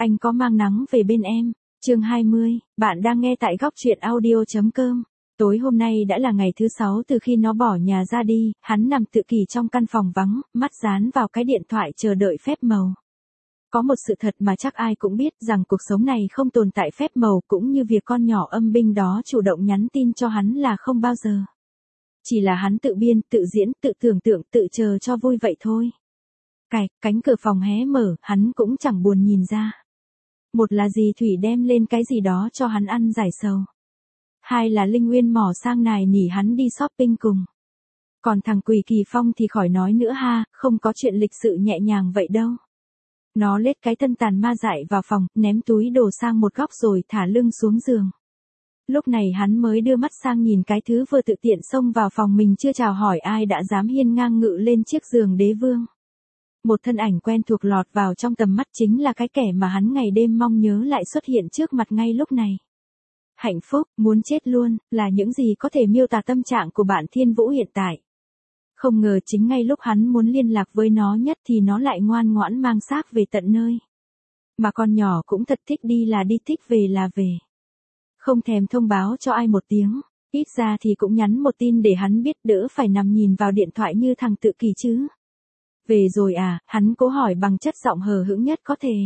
Anh có mang nắng về bên em. Chương 20, bạn đang nghe tại góc truyện audio.com. Tối hôm nay đã là ngày thứ 6 từ khi nó bỏ nhà ra đi, hắn nằm tự kỷ trong căn phòng vắng, mắt dán vào cái điện thoại chờ đợi phép màu. Có một sự thật mà chắc ai cũng biết rằng cuộc sống này không tồn tại phép màu, cũng như việc con nhỏ âm binh đó chủ động nhắn tin cho hắn là không bao giờ. Chỉ là hắn tự biên, tự diễn, tự tưởng tượng, tự chờ cho vui vậy thôi. Cánh cửa phòng hé mở, hắn cũng chẳng buồn nhìn ra. Một là dì Thủy đem lên cái gì đó cho hắn ăn giải sầu. Hai là Linh Nguyên mò sang nài nỉ hắn đi shopping cùng. Còn thằng Quỳ Kỳ Phong thì khỏi nói nữa ha, không có chuyện lịch sự nhẹ nhàng vậy đâu. Nó lết cái thân tàn ma dại vào phòng, ném túi đồ sang một góc rồi thả lưng xuống giường. Lúc này hắn mới đưa mắt sang nhìn cái thứ vừa tự tiện xông vào phòng mình, chưa chào hỏi ai đã dám hiên ngang ngự lên chiếc giường đế vương. Một thân ảnh quen thuộc lọt vào trong tầm mắt, chính là cái kẻ mà hắn ngày đêm mong nhớ lại xuất hiện trước mặt ngay lúc này. Hạnh phúc, muốn chết luôn, là những gì có thể miêu tả tâm trạng của bạn Thiên Vũ hiện tại. Không ngờ chính ngay lúc hắn muốn liên lạc với nó nhất thì nó lại ngoan ngoãn mang xác về tận nơi. Mà con nhỏ cũng thật thích đi là đi, thích về là về. Không thèm thông báo cho ai một tiếng, ít ra thì cũng nhắn một tin để hắn biết, đỡ phải nằm nhìn vào điện thoại như thằng tự kỷ chứ. Về rồi à, hắn cố hỏi bằng chất giọng hờ hững nhất có thể.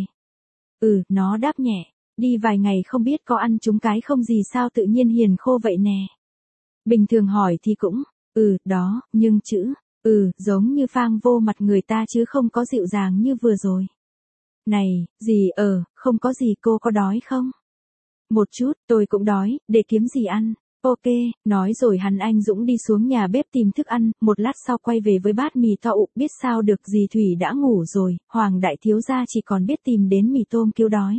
Nó đáp nhẹ, đi vài ngày không biết có ăn trúng cái không gì sao tự nhiên hiền khô vậy nè. Bình thường hỏi thì cũng, đó, nhưng chữ, giống như phang vô mặt người ta chứ không có dịu dàng như vừa rồi. Này, gì không có gì, cô có đói không? Một chút, tôi cũng đói, để kiếm gì ăn. Ok, nói rồi anh dũng đi xuống nhà bếp tìm thức ăn, một lát sau quay về với bát mì to ụ, biết sao được dì Thủy đã ngủ rồi, Hoàng đại thiếu gia chỉ còn biết tìm đến mì tôm kêu đói.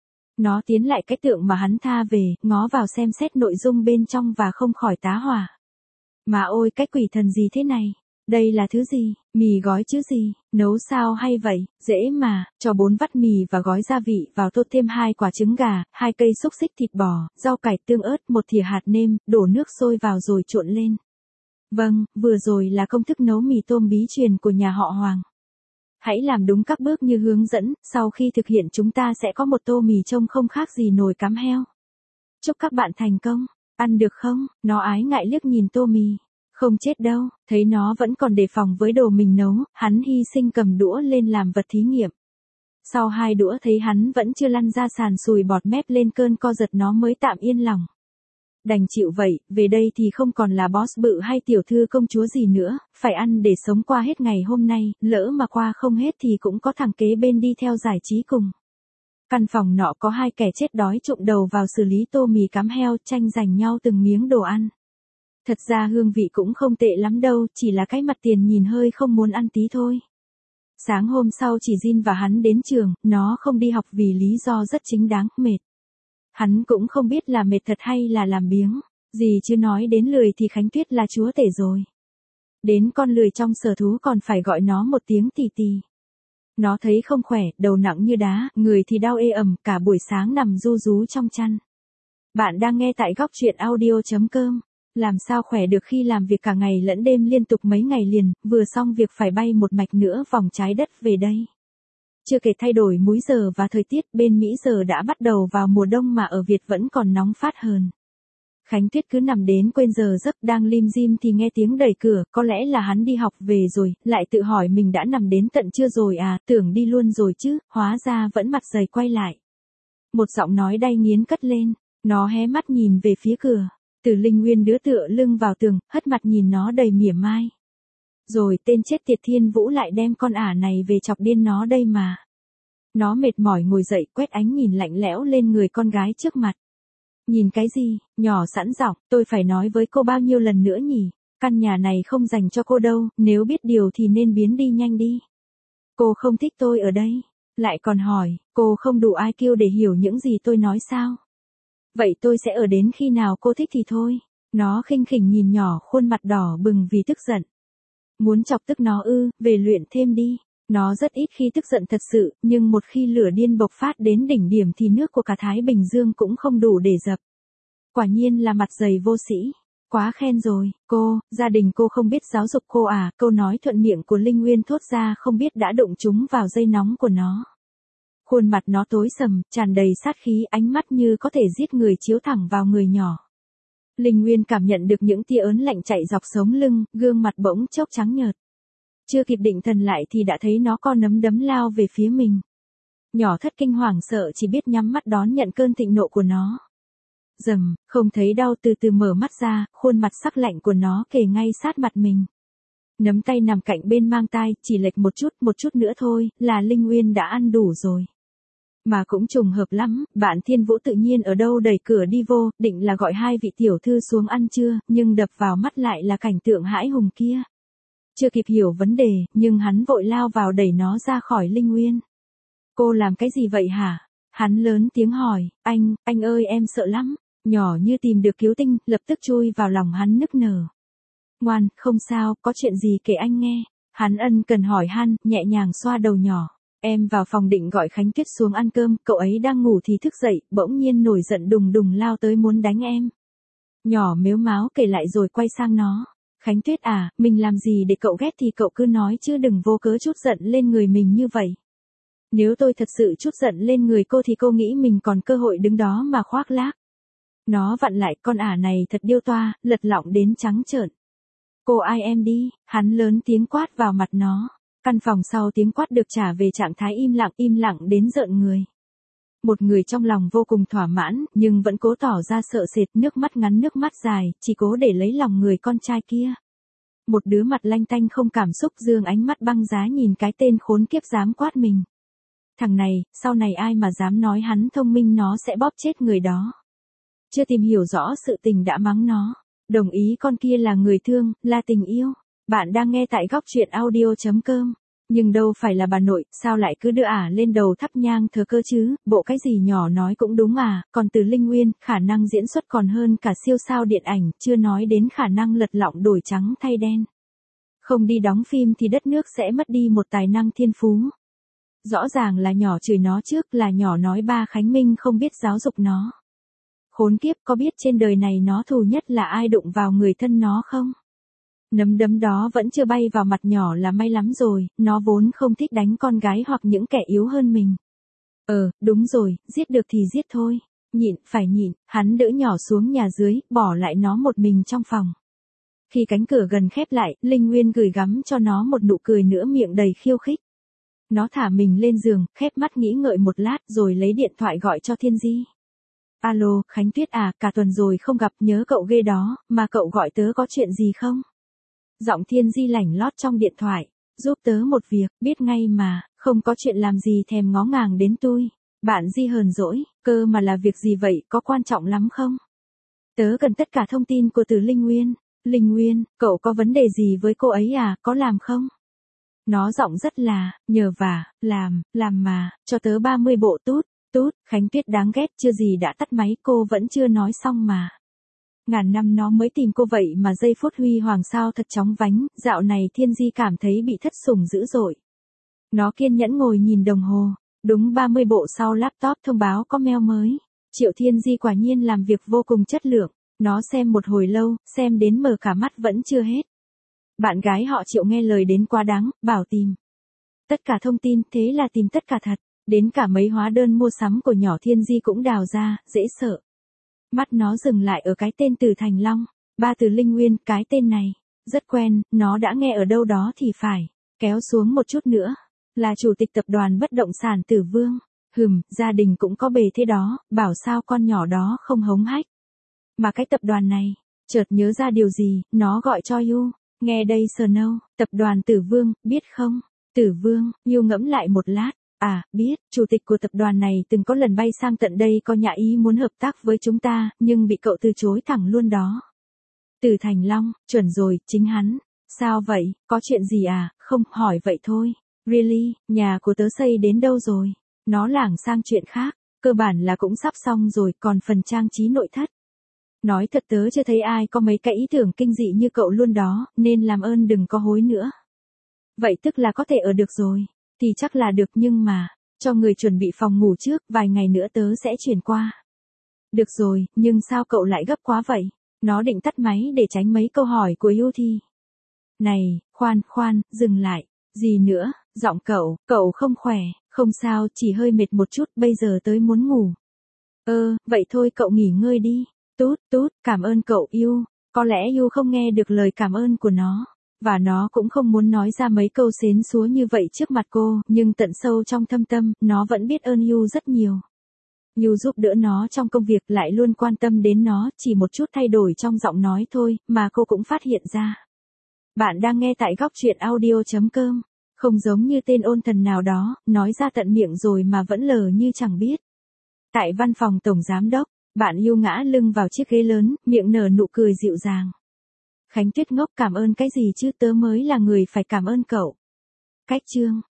Nó tiến lại cái tượng mà hắn tha về, ngó vào xem xét nội dung bên trong và không khỏi tá hỏa. Mà ôi, cái quỷ thần gì thế này? Đây là thứ gì? Mì gói chứ gì? Nấu sao hay vậy? Dễ mà, cho 4 vắt mì và gói gia vị vào, tốt thêm 2 quả trứng gà, 2 cây xúc xích thịt bò, rau cải tương ớt, 1 thìa hạt nêm, đổ nước sôi vào rồi trộn lên. Vâng, vừa rồi là công thức nấu mì tôm bí truyền của nhà họ Hoàng. Hãy làm đúng các bước như hướng dẫn, sau khi thực hiện chúng ta sẽ có một tô mì trông không khác gì nồi cám heo. Chúc các bạn thành công. Ăn được không? Nó ái ngại liếc nhìn tô mì. Không chết đâu, thấy nó vẫn còn đề phòng với đồ mình nấu, hắn hy sinh cầm đũa lên làm vật thí nghiệm. Sau 2 đũa thấy hắn vẫn chưa lăn ra sàn sùi bọt mép lên cơn co giật, nó mới tạm yên lòng. Đành chịu vậy, về đây thì không còn là boss bự hay tiểu thư công chúa gì nữa, phải ăn để sống qua hết ngày hôm nay, lỡ mà qua không hết thì cũng có thằng kế bên đi theo giải trí cùng. Căn phòng nọ có 2 kẻ chết đói trụm đầu vào xử lý tô mì cám heo, tranh giành nhau từng miếng đồ ăn. Thật ra hương vị cũng không tệ lắm đâu, chỉ là cái mặt tiền nhìn hơi không muốn ăn tí thôi. Sáng hôm sau chỉ Jin và hắn đến trường, nó không đi học vì lý do rất chính đáng, mệt. Hắn cũng không biết là mệt thật hay là làm biếng, gì chứ nói đến lười thì Khánh Tuyết là chúa tể rồi. Đến con lười trong sở thú còn phải gọi nó một tiếng tì tì. Nó thấy không khỏe, đầu nặng như đá, người thì đau ê ẩm, cả buổi sáng nằm ru rú trong chăn. Bạn đang nghe tại góc truyện audio.com. Làm sao khỏe được khi làm việc cả ngày lẫn đêm liên tục mấy ngày liền, vừa xong việc phải bay một mạch nữa vòng trái đất về đây. Chưa kể thay đổi múi giờ và thời tiết, bên Mỹ giờ đã bắt đầu vào mùa đông mà ở Việt vẫn còn nóng phát hơn. Khánh Tuyết cứ nằm đến quên giờ giấc, đang lim dim thì nghe tiếng đẩy cửa, có lẽ là hắn đi học về rồi, lại tự hỏi mình đã nằm đến tận trưa rồi à, tưởng đi luôn rồi chứ, hóa ra vẫn mặt dày quay lại. Một giọng nói đay nghiến cất lên, nó hé mắt nhìn về phía cửa. Từ Linh Nguyên đứa tựa lưng vào tường, hất mặt nhìn nó đầy mỉa mai. Rồi tên chết tiệt Thiên Vũ lại đem con ả này về chọc điên nó đây mà. Nó mệt mỏi ngồi dậy, quét ánh nhìn lạnh lẽo lên người con gái trước mặt. Nhìn cái gì? Nhỏ sẵn giọng, tôi phải nói với cô bao nhiêu lần nữa nhỉ? Căn nhà này không dành cho cô đâu, nếu biết điều thì nên biến đi nhanh đi. Cô không thích tôi ở đây. Lại còn hỏi, cô không đủ IQ để hiểu những gì tôi nói sao? Vậy tôi sẽ ở đến khi nào cô thích thì thôi. Nó khinh khỉnh nhìn nhỏ, khuôn mặt đỏ bừng vì tức giận. Muốn chọc tức nó về luyện thêm đi. Nó rất ít khi tức giận thật sự, nhưng một khi lửa điên bộc phát đến đỉnh điểm thì nước của cả Thái Bình Dương cũng không đủ để dập. Quả nhiên là mặt dày vô sĩ. Quá khen rồi, cô, gia đình cô không biết giáo dục cô à? Câu nói thuận miệng của Linh Nguyên thốt ra không biết đã đụng trúng vào dây nóng của nó. Khuôn mặt nó tối sầm, tràn đầy sát khí, ánh mắt như có thể giết người chiếu thẳng vào người nhỏ. Linh Nguyên cảm nhận được những tia ớn lạnh chạy dọc sống lưng, gương mặt bỗng chốc trắng nhợt. Chưa kịp định thần lại thì đã thấy nó co nấm đấm lao về phía mình. Nhỏ thất kinh hoàng sợ chỉ biết nhắm mắt đón nhận cơn thịnh nộ của nó. Rầm, không thấy đau từ từ mở mắt ra, khuôn mặt sắc lạnh của nó kề ngay sát mặt mình. Nắm tay nằm cạnh bên mang tai, chỉ lệch một chút nữa thôi, là Linh Nguyên đã ăn đủ rồi. Mà cũng trùng hợp lắm, bạn Thiên Vũ tự nhiên ở đâu đẩy cửa đi vô, định là gọi hai vị tiểu thư xuống ăn trưa, nhưng đập vào mắt lại là cảnh tượng hãi hùng kia. Chưa kịp hiểu vấn đề, nhưng hắn vội lao vào đẩy nó ra khỏi Linh Nguyên. Cô làm cái gì vậy hả? Hắn lớn tiếng hỏi, anh ơi em sợ lắm. Nhỏ như tìm được cứu tinh, lập tức chui vào lòng hắn nức nở. Ngoan, không sao, có chuyện gì kể anh nghe. Hắn ân cần hỏi han, nhẹ nhàng xoa đầu nhỏ. Em vào phòng định gọi Khánh Tuyết xuống ăn cơm, cậu ấy đang ngủ thì thức dậy, bỗng nhiên nổi giận đùng đùng lao tới muốn đánh em. Nhỏ mếu máo kể lại rồi quay sang nó. Khánh Tuyết à, mình làm gì để cậu ghét thì cậu cứ nói chứ đừng vô cớ trút giận lên người mình như vậy. Nếu tôi thật sự trút giận lên người cô thì cô nghĩ mình còn cơ hội đứng đó mà khoác lác. Nó vặn lại, con ả này thật điêu toa, lật lọng đến trắng trợn. Cô ai em đi, hắn lớn tiếng quát vào mặt nó. Căn phòng sau tiếng quát được trả về trạng thái im lặng đến rợn người. Một người trong lòng vô cùng thỏa mãn, nhưng vẫn cố tỏ ra sợ sệt, nước mắt ngắn nước mắt dài, chỉ cố để lấy lòng người con trai kia. Một đứa mặt lanh tanh không cảm xúc dương ánh mắt băng giá nhìn cái tên khốn kiếp dám quát mình. Thằng này, sau này ai mà dám nói hắn thông minh nó sẽ bóp chết người đó. Chưa tìm hiểu rõ sự tình đã mắng nó. Đồng ý con kia là người thương, là tình yêu. Bạn đang nghe tại góc truyện audio.com. Nhưng đâu phải là bà nội, sao lại cứ đưa ả lên đầu thắp nhang thờ cơ chứ, bộ cái gì nhỏ nói cũng đúng à, còn từ Linh Nguyên, khả năng diễn xuất còn hơn cả siêu sao điện ảnh, chưa nói đến khả năng lật lọng đổi trắng thay đen. Không đi đóng phim thì đất nước sẽ mất đi một tài năng thiên phú. Rõ ràng là nhỏ chửi nó trước, là nhỏ nói ba Khánh Minh không biết giáo dục nó. Khốn kiếp, có biết trên đời này nó thù nhất là ai đụng vào người thân nó không? Nấm đấm đó vẫn chưa bay vào mặt nhỏ là may lắm rồi, nó vốn không thích đánh con gái hoặc những kẻ yếu hơn mình. Đúng rồi, giết được thì giết thôi. Nhịn, phải nhịn, hắn đỡ nhỏ xuống nhà dưới, bỏ lại nó một mình trong phòng. Khi cánh cửa gần khép lại, Linh Nguyên gửi gắm cho nó một nụ cười nữa miệng đầy khiêu khích. Nó thả mình lên giường, khép mắt nghĩ ngợi một lát rồi lấy điện thoại gọi cho Thiên Di. Alo, Khánh Tuyết à, cả tuần rồi không gặp, nhớ cậu ghê đó, mà cậu gọi tớ có chuyện gì không? Giọng Thiên Di lảnh lót trong điện thoại, giúp tớ một việc, biết ngay mà, không có chuyện làm gì thèm ngó ngàng đến tôi. Bạn Di hờn dỗi, cơ mà là việc gì vậy, có quan trọng lắm không? Tớ cần tất cả thông tin của từ Linh Nguyên. Linh Nguyên, cậu có vấn đề gì với cô ấy à, có làm không? Nó giọng rất là, nhờ vả, làm mà, cho tớ 30 bộ tút. Khánh Tuyết đáng ghét, chưa gì đã tắt máy, cô vẫn chưa nói xong mà. Ngàn năm nó mới tìm cô vậy mà giây phút huy hoàng sao thật chóng vánh, dạo này Thiên Di cảm thấy bị thất sủng dữ dội. Nó kiên nhẫn ngồi nhìn đồng hồ, đúng 30 bộ sau laptop thông báo có mail mới. Triệu Thiên Di quả nhiên làm việc vô cùng chất lượng, nó xem một hồi lâu, xem đến mở cả mắt vẫn chưa hết. Bạn gái họ Triệu nghe lời đến quá đáng, bảo tìm tất cả thông tin, thế là tìm tất cả thật. Đến cả mấy hóa đơn mua sắm của nhỏ Thiên Di cũng đào ra, dễ sợ. Mắt nó dừng lại ở cái tên Từ Thành Long, ba từ Linh Nguyên, cái tên này rất quen, nó đã nghe ở đâu đó thì phải. Kéo xuống một chút nữa, là chủ tịch tập đoàn bất động sản Tử Vương. Gia đình cũng có bề thế đó, bảo sao con nhỏ đó không hống hách. Mà cái tập đoàn này, chợt nhớ ra điều gì, nó gọi cho Yu. Nghe đây Snow, tập đoàn Tử Vương, biết không? Tử Vương, Yu ngẫm lại một lát. À, biết, chủ tịch của tập đoàn này từng có lần bay sang tận đây có nhã ý muốn hợp tác với chúng ta, nhưng bị cậu từ chối thẳng luôn đó. Từ Thành Long, chuẩn rồi, chính hắn. Sao vậy, có chuyện gì à, không, hỏi vậy thôi. Really, nhà của tớ xây đến đâu rồi? Nó lảng sang chuyện khác, cơ bản là cũng sắp xong rồi, còn phần trang trí nội thất. Nói thật tớ chưa thấy ai có mấy cái ý tưởng kinh dị như cậu luôn đó, nên làm ơn đừng có hối nữa. Vậy tức là có thể ở được rồi. Thì chắc là được nhưng mà, cho người chuẩn bị phòng ngủ trước, vài ngày nữa tớ sẽ chuyển qua. Được rồi, nhưng sao cậu lại gấp quá vậy? Nó định tắt máy để tránh mấy câu hỏi của Yu thì. Này, khoan, dừng lại. Gì nữa, giọng cậu không khỏe, Không sao, chỉ hơi mệt một chút, bây giờ tới muốn ngủ. Vậy thôi cậu nghỉ ngơi đi. Tút tút, cảm ơn cậu yêu. Có lẽ yêu không nghe được lời cảm ơn của nó. Và nó cũng không muốn nói ra mấy câu xến xúa như vậy trước mặt cô, nhưng tận sâu trong thâm tâm, nó vẫn biết ơn Yu rất nhiều. Yu giúp đỡ nó trong công việc, lại luôn quan tâm đến nó, chỉ một chút thay đổi trong giọng nói thôi, mà cô cũng phát hiện ra. Bạn đang nghe tại góc truyện audio.com. Không giống như tên ôn thần nào đó, nói ra tận miệng rồi mà vẫn lờ như chẳng biết. Tại văn phòng tổng giám đốc, bạn Yu ngã lưng vào chiếc ghế lớn, miệng nở nụ cười dịu dàng. Khánh Tuyết ngốc, cảm ơn cái gì chứ, tớ mới là người phải cảm ơn cậu. Cách chương